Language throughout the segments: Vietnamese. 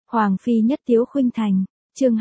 Hoàng phi nhất tiếu khuynh thành, chương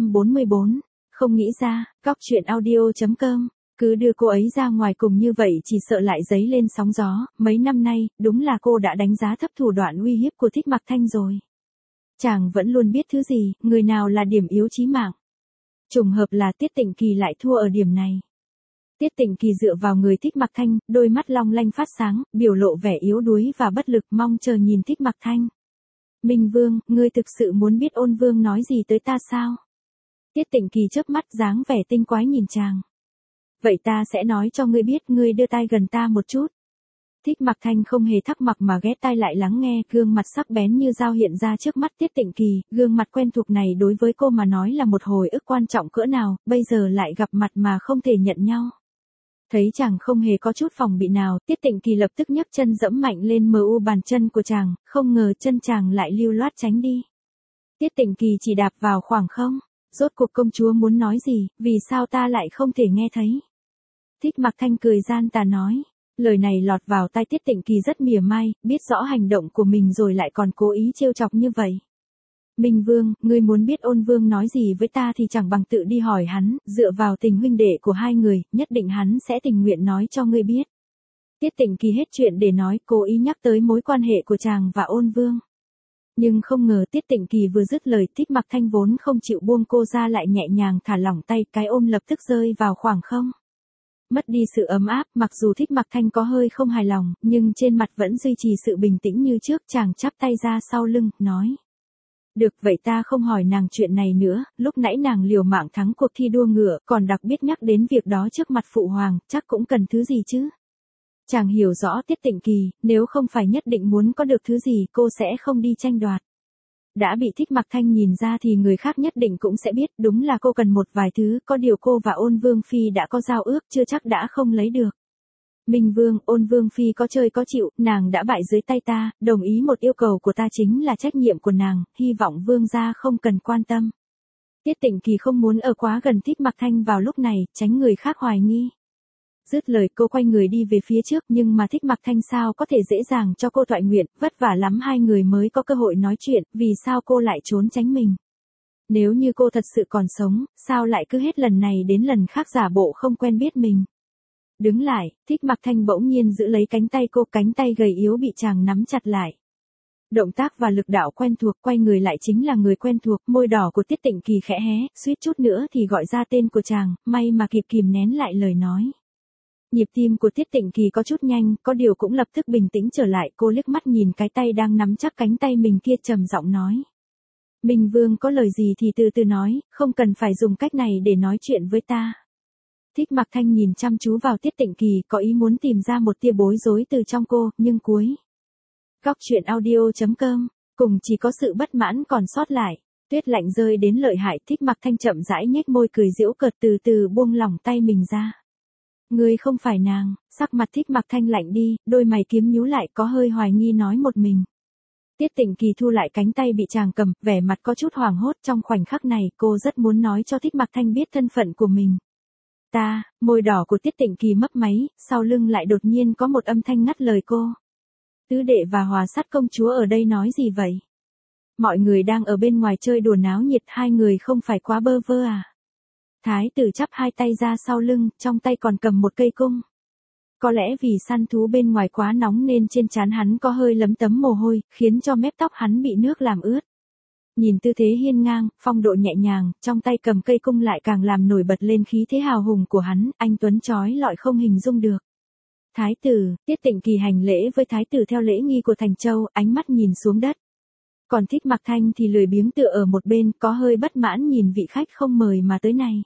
244, không nghĩ ra, góc chuyện audio.com, cứ đưa cô ấy ra ngoài cùng như vậy chỉ sợ lại dấy lên sóng gió, mấy năm nay, đúng là cô đã đánh giá thấp thủ đoạn uy hiếp của Thích Mặc Thanh rồi. Chàng vẫn luôn biết thứ gì, người nào là điểm yếu chí mạng. Trùng hợp là Tiết Tịnh Kỳ lại thua ở điểm này. Tiết Tịnh Kỳ dựa vào người Thích Mặc Thanh, đôi mắt long lanh phát sáng, biểu lộ vẻ yếu đuối và bất lực mong chờ nhìn Thích Mặc Thanh. Minh Vương, ngươi thực sự muốn biết Ôn Vương nói gì tới ta sao? Tiết Tịnh Kỳ chớp mắt dáng vẻ tinh quái nhìn chàng. Vậy ta sẽ nói cho ngươi biết, ngươi đưa tai gần ta một chút. Thích Mặc Thanh không hề thắc mắc mà ghé tai lại lắng nghe, gương mặt sắc bén như dao hiện ra trước mắt Tiết Tịnh Kỳ, gương mặt quen thuộc này đối với cô mà nói là một hồi ức quan trọng cỡ nào, bây giờ lại gặp mặt mà không thể nhận nhau. Thấy chàng không hề có chút phòng bị nào, Tiết Tịnh Kỳ lập tức nhấc chân dẫm mạnh lên bàn chân của chàng, không ngờ chân chàng lại lưu loát tránh đi. Tiết Tịnh Kỳ chỉ đạp vào khoảng không, rốt cuộc công chúa muốn nói gì, vì sao ta lại không thể nghe thấy. Thích Mặc Thanh cười gian tà nói, lời này lọt vào tai Tiết Tịnh Kỳ rất mỉa mai, biết rõ hành động của mình rồi lại còn cố ý trêu chọc như vậy. Minh Vương, ngươi muốn biết Ôn Vương nói gì với ta thì chẳng bằng tự đi hỏi hắn, dựa vào tình huynh đệ của hai người, nhất định hắn sẽ tình nguyện nói cho ngươi biết. Tiết Tịnh Kỳ hết chuyện để nói, cố ý nhắc tới mối quan hệ của chàng và Ôn Vương. Nhưng không ngờ Tiết Tịnh Kỳ vừa dứt lời, Thích Mặc Thanh vốn không chịu buông cô ra lại nhẹ nhàng thả lỏng tay, cái ôm lập tức rơi vào khoảng không. Mất đi sự ấm áp, mặc dù Thích Mặc Thanh có hơi không hài lòng, nhưng trên mặt vẫn duy trì sự bình tĩnh như trước, chàng chắp tay ra sau lưng, nói. Được, vậy ta không hỏi nàng chuyện này nữa, lúc nãy nàng liều mạng thắng cuộc thi đua ngựa, còn đặc biệt nhắc đến việc đó trước mặt phụ hoàng, chắc cũng cần thứ gì chứ? Chàng hiểu rõ Tiết Tịnh Kỳ, nếu không phải nhất định muốn có được thứ gì cô sẽ không đi tranh đoạt. Đã bị Thích Mặc Thanh nhìn ra thì người khác nhất định cũng sẽ biết, đúng là cô cần một vài thứ, có điều cô và Ôn Vương Phi đã có giao ước, chưa chắc đã không lấy được. Minh Vương, Ôn Vương Phi có chơi có chịu, nàng đã bại dưới tay ta, đồng ý một yêu cầu của ta chính là trách nhiệm của nàng, hy vọng Vương gia không cần quan tâm. Tiết Tịnh Kỳ không muốn ở quá gần Thích Mặc Thanh vào lúc này, tránh người khác hoài nghi. Dứt lời cô quay người đi về phía trước, nhưng mà Thích Mặc Thanh sao có thể dễ dàng cho cô toại nguyện, vất vả lắm hai người mới có cơ hội nói chuyện, vì sao cô lại trốn tránh mình. Nếu như cô thật sự còn sống, sao lại cứ hết lần này đến lần khác giả bộ không quen biết mình. Đứng lại, Thích Mặc Thanh bỗng nhiên giữ lấy cánh tay cô, cánh tay gầy yếu bị chàng nắm chặt lại. Động tác và lực đạo quen thuộc, quay người lại chính là người quen thuộc, môi đỏ của Tiết Tịnh Kỳ khẽ hé, suýt chút nữa thì gọi ra tên của chàng, may mà kịp kìm nén lại lời nói. Nhịp tim của Tiết Tịnh Kỳ có chút nhanh, có điều cũng lập tức bình tĩnh trở lại, cô liếc mắt nhìn cái tay đang nắm chắc cánh tay mình kia trầm giọng nói. Minh Vương có lời gì thì từ từ nói, không cần phải dùng cách này để nói chuyện với ta. Thích Mặc Thanh nhìn chăm chú vào Tiết Tịnh Kỳ, có ý muốn tìm ra một tia bối rối từ trong cô, nhưng cuối. Góc chuyện audio.com, cùng chỉ có sự bất mãn còn sót lại. Tuyết lạnh rơi đến lợi hại, Thích Mặc Thanh chậm rãi nhếch môi cười giễu cợt, từ từ buông lỏng tay mình ra. Ngươi không phải nàng, sắc mặt Thích Mặc Thanh lạnh đi, đôi mày kiếm nhíu lại, có hơi hoài nghi nói một mình. Tiết Tịnh Kỳ thu lại cánh tay bị chàng cầm, vẻ mặt có chút hoảng hốt, trong khoảnh khắc này cô rất muốn nói cho Thích Mặc Thanh biết thân phận của mình. Ta, môi đỏ của Tiết Tịnh Kỳ mấp máy, sau lưng lại đột nhiên có một âm thanh ngắt lời cô. Tứ đệ và Hòa Sát công chúa ở đây nói gì vậy? Mọi người đang ở bên ngoài chơi đùa náo nhiệt, hai người không phải quá bơ vơ à? Thái tử chắp hai tay ra sau lưng, trong tay còn cầm một cây cung. Có lẽ vì săn thú bên ngoài quá nóng nên trên trán hắn có hơi lấm tấm mồ hôi, khiến cho mép tóc hắn bị nước làm ướt. Nhìn tư thế hiên ngang, phong độ nhẹ nhàng, trong tay cầm cây cung lại càng làm nổi bật lên khí thế hào hùng của hắn, anh tuấn chói lọi không hình dung được. Thái tử, Tiết Tịnh Kỳ hành lễ với thái tử theo lễ nghi của Thành Châu, ánh mắt nhìn xuống đất. Còn Thích Mặc Thanh thì lười biếng tựa ở một bên, có hơi bất mãn nhìn vị khách không mời mà tới này.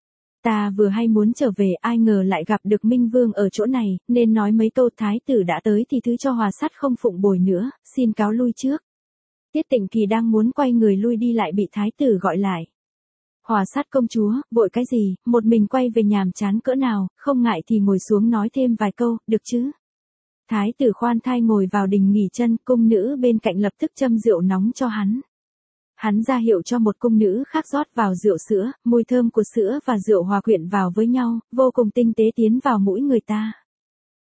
Ta vừa hay muốn trở về, ai ngờ lại gặp được Minh Vương ở chỗ này, nên nói mấy câu. Thái tử đã tới thì thứ cho Hòa Sát không phụng bồi nữa, xin cáo lui trước. Tiết Tịnh Kỳ đang muốn quay người lui đi lại bị thái tử gọi lại. Hòa Sát công chúa, vội cái gì, một mình quay về nhàm chán cỡ nào, không ngại thì ngồi xuống nói thêm vài câu, được chứ? Thái tử khoan thai ngồi vào đình nghỉ chân, cung nữ bên cạnh lập tức châm rượu nóng cho hắn. Hắn ra hiệu cho một cung nữ khác rót vào rượu sữa, mùi thơm của sữa và rượu hòa quyện vào với nhau, vô cùng tinh tế tiến vào mũi người ta.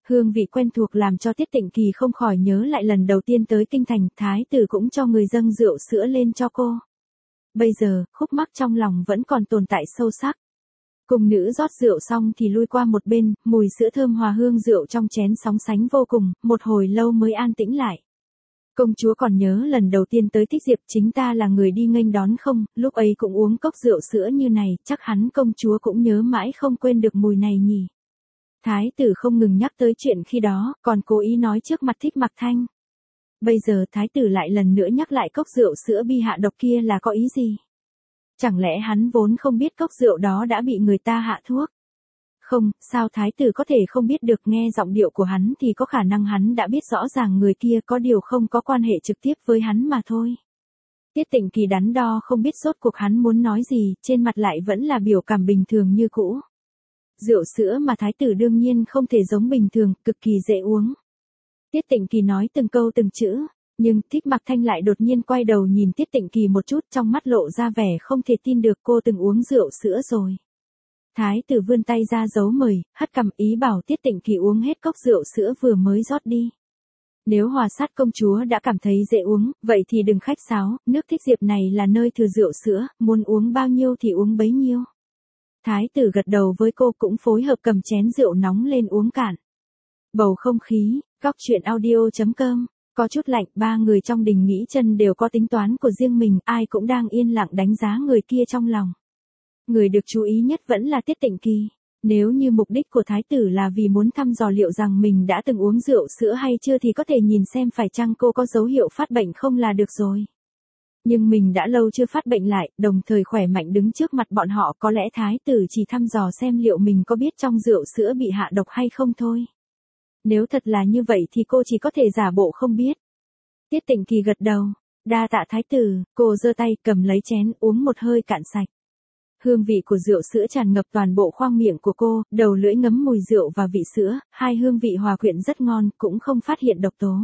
Hương vị quen thuộc làm cho Tiết Tịnh Kỳ không khỏi nhớ lại lần đầu tiên tới kinh thành, thái tử cũng cho người dâng rượu sữa lên cho cô. Bây giờ, khúc mắc trong lòng vẫn còn tồn tại sâu sắc. Cung nữ rót rượu xong thì lui qua một bên, mùi sữa thơm hòa hương rượu trong chén sóng sánh vô cùng, một hồi lâu mới an tĩnh lại. Công chúa còn nhớ lần đầu tiên tới Thích Diệp chính ta là người đi nghênh đón không, lúc ấy cũng uống cốc rượu sữa như này, chắc hẳn công chúa cũng nhớ mãi không quên được mùi này nhỉ. Thái tử không ngừng nhắc tới chuyện khi đó, còn cố ý nói trước mặt Thích Mặc Thanh. Bây giờ thái tử lại lần nữa nhắc lại cốc rượu sữa bị hạ độc kia là có ý gì? Chẳng lẽ hắn vốn không biết cốc rượu đó đã bị người ta hạ thuốc? Không, sao thái tử có thể không biết được, nghe giọng điệu của hắn thì có khả năng hắn đã biết rõ ràng người kia có điều không có quan hệ trực tiếp với hắn mà thôi. Tiết Tịnh Kỳ đắn đo không biết rốt cuộc hắn muốn nói gì, trên mặt lại vẫn là biểu cảm bình thường như cũ. Rượu sữa mà thái tử đương nhiên không thể giống bình thường, cực kỳ dễ uống. Tiết Tịnh Kỳ nói từng câu từng chữ, nhưng Thích Mặc Thanh lại đột nhiên quay đầu nhìn Tiết Tịnh Kỳ một chút, trong mắt lộ ra vẻ không thể tin được, cô từng uống rượu sữa rồi. Thái tử vươn tay ra dấu mời, hất cằm ý bảo Tiết Tịnh Kỳ uống hết cốc rượu sữa vừa mới rót đi. Nếu Hòa Sát công chúa đã cảm thấy dễ uống, vậy thì đừng khách sáo, nước Thích Diệp này là nơi thừa rượu sữa, muốn uống bao nhiêu thì uống bấy nhiêu. Thái tử gật đầu với cô, cũng phối hợp cầm chén rượu nóng lên uống cạn. Bầu không khí, góc chuyện audio.com, có chút lạnh, ba người trong đình nghĩ chân đều có tính toán của riêng mình, ai cũng đang yên lặng đánh giá người kia trong lòng. Người được chú ý nhất vẫn là Tiết Tịnh Kỳ. Nếu như mục đích của thái tử là vì muốn thăm dò liệu rằng mình đã từng uống rượu sữa hay chưa thì có thể nhìn xem phải chăng cô có dấu hiệu phát bệnh không là được rồi. Nhưng mình đã lâu chưa phát bệnh lại, đồng thời khỏe mạnh đứng trước mặt bọn họ, có lẽ thái tử chỉ thăm dò xem liệu mình có biết trong rượu sữa bị hạ độc hay không thôi. Nếu thật là như vậy thì cô chỉ có thể giả bộ không biết. Tiết Tịnh Kỳ gật đầu, đa tạ thái tử, cô giơ tay cầm lấy chén uống một hơi cạn sạch. Hương vị của rượu sữa tràn ngập toàn bộ khoang miệng của cô, đầu lưỡi ngấm mùi rượu và vị sữa, hai hương vị hòa quyện rất ngon, cũng không phát hiện độc tố.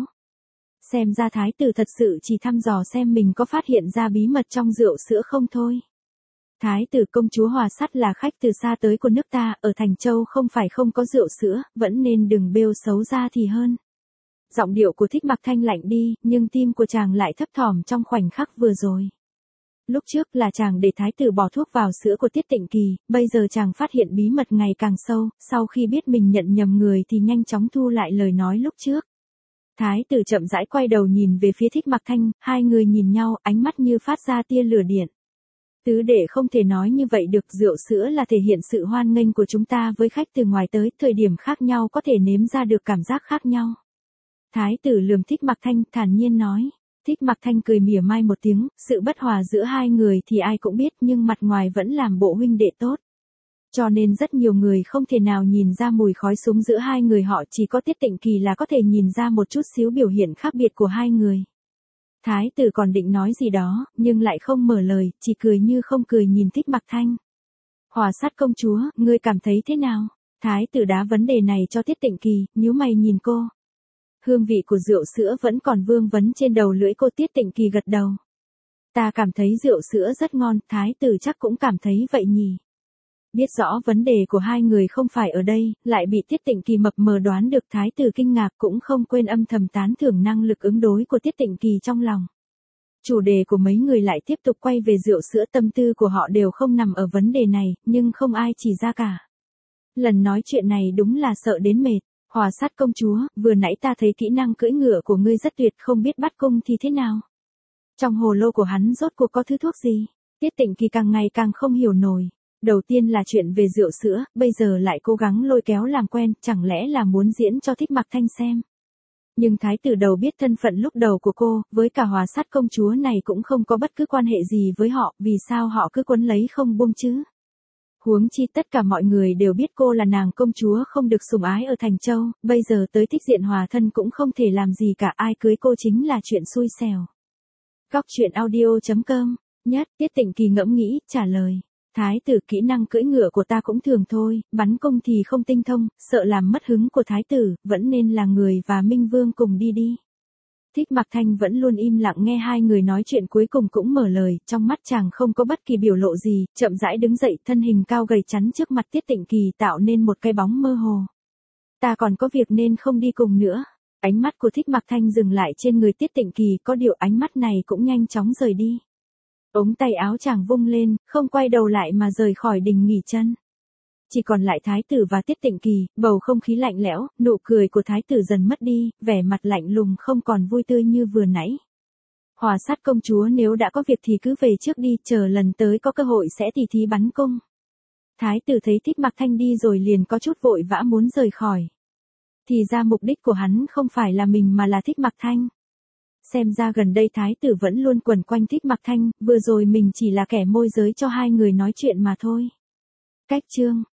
Xem ra thái tử thật sự chỉ thăm dò xem mình có phát hiện ra bí mật trong rượu sữa không thôi. Thái tử công chúa Hòa Sát là khách từ xa tới của nước ta, ở Thành Châu không phải không có rượu sữa, vẫn nên đừng bêu xấu ra thì hơn. Giọng điệu của Thích Mặc Thanh lạnh đi, nhưng tim của chàng lại thấp thỏm trong khoảnh khắc vừa rồi. Lúc trước là chàng để thái tử bỏ thuốc vào sữa của Tiết Tịnh Kỳ, bây giờ chàng phát hiện bí mật ngày càng sâu, sau khi biết mình nhận nhầm người thì nhanh chóng thu lại lời nói lúc trước. Thái tử chậm rãi quay đầu nhìn về phía Thích Mặc Thanh, hai người nhìn nhau, ánh mắt như phát ra tia lửa điện. Tứ đệ không thể nói như vậy được, rượu sữa là thể hiện sự hoan nghênh của chúng ta với khách từ ngoài tới, thời điểm khác nhau có thể nếm ra được cảm giác khác nhau. Thái tử lườm Thích Mặc Thanh, thản nhiên nói. Thích Mặc Thanh cười mỉa mai một tiếng, sự bất hòa giữa hai người thì ai cũng biết, nhưng mặt ngoài vẫn làm bộ huynh đệ tốt. Cho nên rất nhiều người không thể nào nhìn ra mùi khói súng giữa hai người họ, chỉ có Tiết Tịnh Kỳ là có thể nhìn ra một chút xíu biểu hiện khác biệt của hai người. Thái tử còn định nói gì đó, nhưng lại không mở lời, chỉ cười như không cười nhìn Thích Mặc Thanh. Hòa Sát công chúa, ngươi cảm thấy thế nào? Thái tử đá vấn đề này cho Tiết Tịnh Kỳ, nhíu mày nhìn cô. Hương vị của rượu sữa vẫn còn vương vấn trên đầu lưỡi cô. Tiết Tịnh Kỳ gật đầu. Ta cảm thấy rượu sữa rất ngon, thái tử chắc cũng cảm thấy vậy nhỉ. Biết rõ vấn đề của hai người không phải ở đây, lại bị Tiết Tịnh Kỳ mập mờ đoán được, thái tử kinh ngạc cũng không quên âm thầm tán thưởng năng lực ứng đối của Tiết Tịnh Kỳ trong lòng. Chủ đề của mấy người lại tiếp tục quay về rượu sữa, tâm tư của họ đều không nằm ở vấn đề này, nhưng không ai chỉ ra cả. Lần nói chuyện này đúng là sợ đến mệt. Hòa Sát công chúa, vừa nãy ta thấy kỹ năng cưỡi ngựa của ngươi rất tuyệt, không biết bắt cung thì thế nào? Trong hồ lô của hắn rốt cuộc có thứ thuốc gì? Tiết Tịnh Kỳ càng ngày càng không hiểu nổi. Đầu tiên là chuyện về rượu sữa, bây giờ lại cố gắng lôi kéo làm quen, chẳng lẽ là muốn diễn cho Thích Mặc Thanh xem. Nhưng thái tử đầu biết thân phận lúc đầu của cô, với cả Hòa Sát công chúa này cũng không có bất cứ quan hệ gì với họ, vì sao họ cứ quấn lấy không buông chứ? Huống chi tất cả mọi người đều biết cô là nàng công chúa không được sủng ái ở Thành Châu, bây giờ tới thích diện hòa thân cũng không thể làm gì cả, ai cưới cô chính là chuyện xui xẻo. Góc chuyện audio.com, nhất, Tiết Tịnh Kỳ ngẫm nghĩ, trả lời. Thái tử, kỹ năng cưỡi ngựa của ta cũng thường thôi, bắn cung thì không tinh thông, sợ làm mất hứng của thái tử, vẫn nên là người và Minh Vương cùng đi đi. Thích Mặc Thanh vẫn luôn im lặng nghe hai người nói chuyện, cuối cùng cũng mở lời, trong mắt chàng không có bất kỳ biểu lộ gì, chậm rãi đứng dậy, thân hình cao gầy chắn trước mặt Tiết Tịnh Kỳ tạo nên một cái bóng mơ hồ. Ta còn có việc nên không đi cùng nữa. Ánh mắt của Thích Mặc Thanh dừng lại trên người Tiết Tịnh Kỳ, có điều ánh mắt này cũng nhanh chóng rời đi. Ống tay áo chàng vung lên, không quay đầu lại mà rời khỏi đình nghỉ chân. Chỉ còn lại Thái tử và Tiết Tịnh Kỳ, bầu không khí lạnh lẽo, nụ cười của Thái tử dần mất đi, vẻ mặt lạnh lùng không còn vui tươi như vừa nãy. Hòa Sát công chúa, nếu đã có việc thì cứ về trước đi, chờ lần tới có cơ hội sẽ tỉ thí bắn cung. Thái tử thấy Thích Mặc Thanh đi rồi liền có chút vội vã muốn rời khỏi. Thì ra mục đích của hắn không phải là mình mà là Thích Mặc Thanh. Xem ra gần đây Thái tử vẫn luôn quẩn quanh Thích Mặc Thanh, vừa rồi mình chỉ là kẻ môi giới cho hai người nói chuyện mà thôi. Cách chương